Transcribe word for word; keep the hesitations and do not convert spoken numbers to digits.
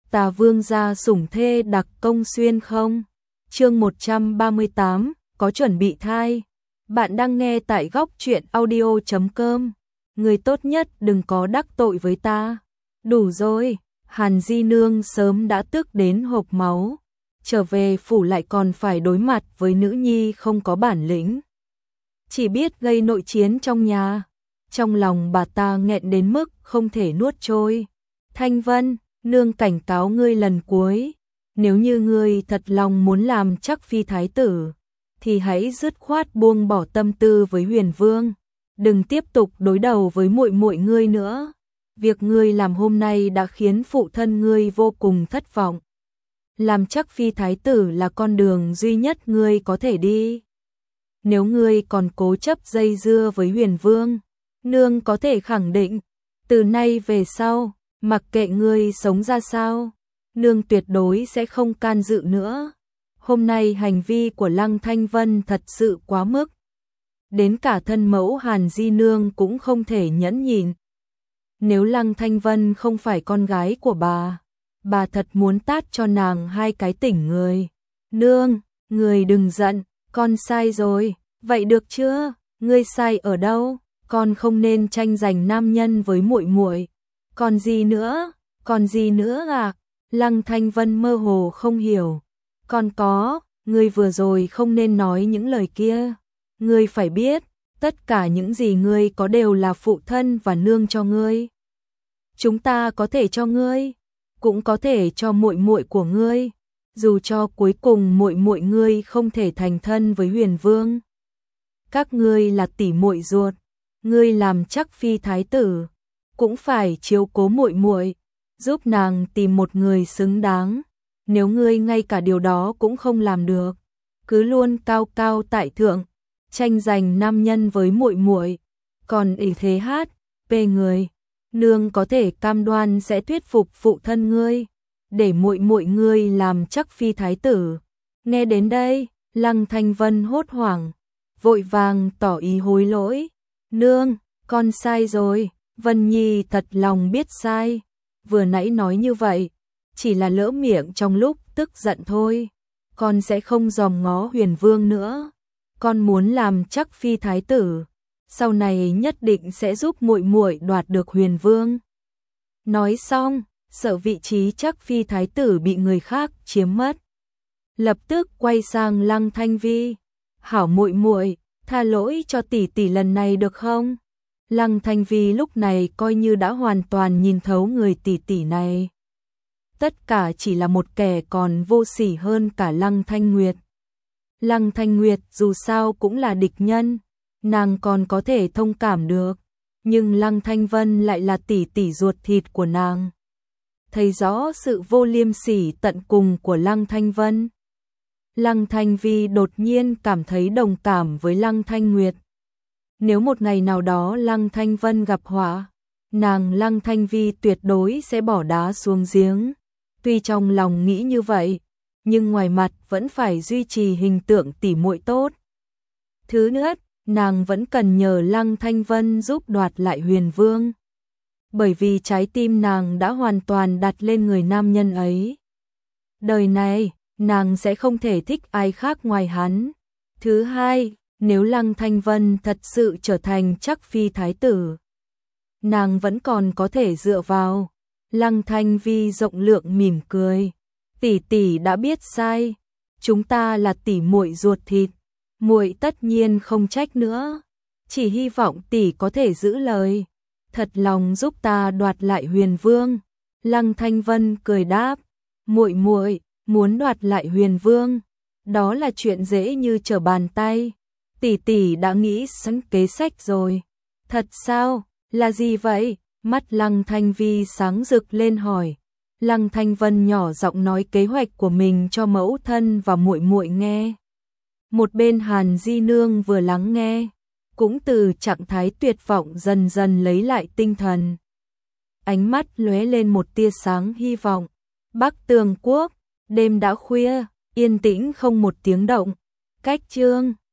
Tà vương gia sủng thê đặc công xuyên không? Chương một trăm ba mươi tám, có chuẩn bị thai. Bạn đang nghe tại góc truyện audio chấm com. Người tốt nhất đừng có đắc tội với ta. Đủ rồi, Hàn Di Nương sớm đã tức đến hộc máu. Trở về phủ lại còn phải đối mặt với nữ nhi không có bản lĩnh. Chỉ biết gây nội chiến trong nhà. Trong lòng bà ta nghẹn đến mức không thể nuốt trôi. Thanh Vân, nương cảnh cáo ngươi lần cuối. Nếu như ngươi thật lòng muốn làm chắc phi thái tử, thì hãy dứt khoát buông bỏ tâm tư với Huyền Vương. Đừng tiếp tục đối đầu với muội muội ngươi nữa. Việc ngươi làm hôm nay đã khiến phụ thân ngươi vô cùng thất vọng. Làm chắc phi thái tử là con đường duy nhất ngươi có thể đi. Nếu ngươi còn cố chấp dây dưa với Huyền Vương, nương có thể khẳng định, từ nay về sau, mặc kệ ngươi sống ra sao, nương tuyệt đối sẽ không can dự nữa. Hôm nay hành vi của Lăng Thanh Vân thật sự quá mức. Đến cả thân mẫu Hàn Di Nương cũng không thể nhẫn nhịn. Nếu Lăng Thanh Vân không phải con gái của bà, bà thật muốn tát cho nàng hai cái tỉnh người. Nương, người đừng giận, con sai rồi. Vậy được chưa? Ngươi sai ở đâu? Con không nên tranh giành nam nhân với muội muội. Còn gì nữa? Còn gì nữa à? Lăng Thanh Vân mơ hồ không hiểu. Còn có, ngươi vừa rồi không nên nói những lời kia. Ngươi phải biết, tất cả những gì ngươi có đều là phụ thân và nương cho ngươi. Chúng ta có thể cho ngươi, cũng có thể cho muội muội của ngươi, dù cho cuối cùng muội muội ngươi không thể thành thân với Huyền Vương. Các ngươi là tỷ muội ruột, ngươi làm chắc phi thái tử, cũng phải chiếu cố muội muội, giúp nàng tìm một người xứng đáng. Nếu ngươi ngay cả điều đó cũng không làm được, cứ luôn cao cao tại thượng, tranh giành nam nhân với muội muội, còn ỷ thế hát, bê người, nương có thể cam đoan sẽ thuyết phục phụ thân ngươi, để muội muội ngươi làm chắc phi thái tử. Nghe đến đây, Lăng Thanh Vân hốt hoảng, vội vàng tỏ ý hối lỗi. Nương, con sai rồi, Vân Nhi thật lòng biết sai. Vừa nãy nói như vậy, chỉ là lỡ miệng trong lúc tức giận thôi. Con sẽ không dòm ngó Huyền Vương nữa. Con muốn làm chắc phi thái tử, sau này nhất định sẽ giúp muội muội đoạt được Huyền Vương. Nói xong, sợ vị trí chắc phi thái tử bị người khác chiếm mất, lập tức quay sang Lăng Thanh Vi. Hảo muội muội, tha lỗi cho tỷ tỷ lần này được không? Lăng Thanh Vi lúc này coi như đã hoàn toàn nhìn thấu người tỷ tỷ này. Tất cả chỉ là một kẻ còn vô sỉ hơn cả Lăng Thanh Nguyệt. Lăng Thanh Nguyệt dù sao cũng là địch nhân, nàng còn có thể thông cảm được, nhưng Lăng Thanh Vân lại là tỷ tỷ ruột thịt của nàng. Thấy rõ sự vô liêm sỉ tận cùng của Lăng Thanh Vân, Lăng Thanh Vi đột nhiên cảm thấy đồng cảm với Lăng Thanh Nguyệt. Nếu một ngày nào đó Lăng Thanh Vân gặp họa, nàng Lăng Thanh Vi tuyệt đối sẽ bỏ đá xuống giếng. Tuy trong lòng nghĩ như vậy, nhưng ngoài mặt vẫn phải duy trì hình tượng tỷ muội tốt. Thứ nhất, nàng vẫn cần nhờ Lăng Thanh Vân giúp đoạt lại Huyền Vương. Bởi vì trái tim nàng đã hoàn toàn đặt lên người nam nhân ấy. Đời này, nàng sẽ không thể thích ai khác ngoài hắn. Thứ hai, nếu Lăng Thanh Vân thật sự trở thành chắc phi thái tử, nàng vẫn còn có thể dựa vào. Lăng Thanh Vi rộng lượng mỉm cười. Tỷ tỷ đã biết sai, chúng ta là tỷ muội ruột thịt, muội tất nhiên không trách nữa, chỉ hy vọng tỷ có thể giữ lời, thật lòng giúp ta đoạt lại Huyền Vương. Lăng Thanh Vân cười đáp, muội muội muốn đoạt lại Huyền Vương, đó là chuyện dễ như trở bàn tay. Tỷ tỷ đã nghĩ sẵn kế sách rồi. Thật sao? Là gì vậy? Mắt Lăng Thanh Vi sáng rực lên hỏi. Lăng Thanh Vân nhỏ giọng nói kế hoạch của mình cho mẫu thân và muội muội nghe. Một bên Hàn Di Nương vừa lắng nghe, cũng từ trạng thái tuyệt vọng dần dần lấy lại tinh thần. Ánh mắt lóe lên một tia sáng hy vọng. Bắc Tường Quốc, đêm đã khuya, yên tĩnh không một tiếng động. Cách chương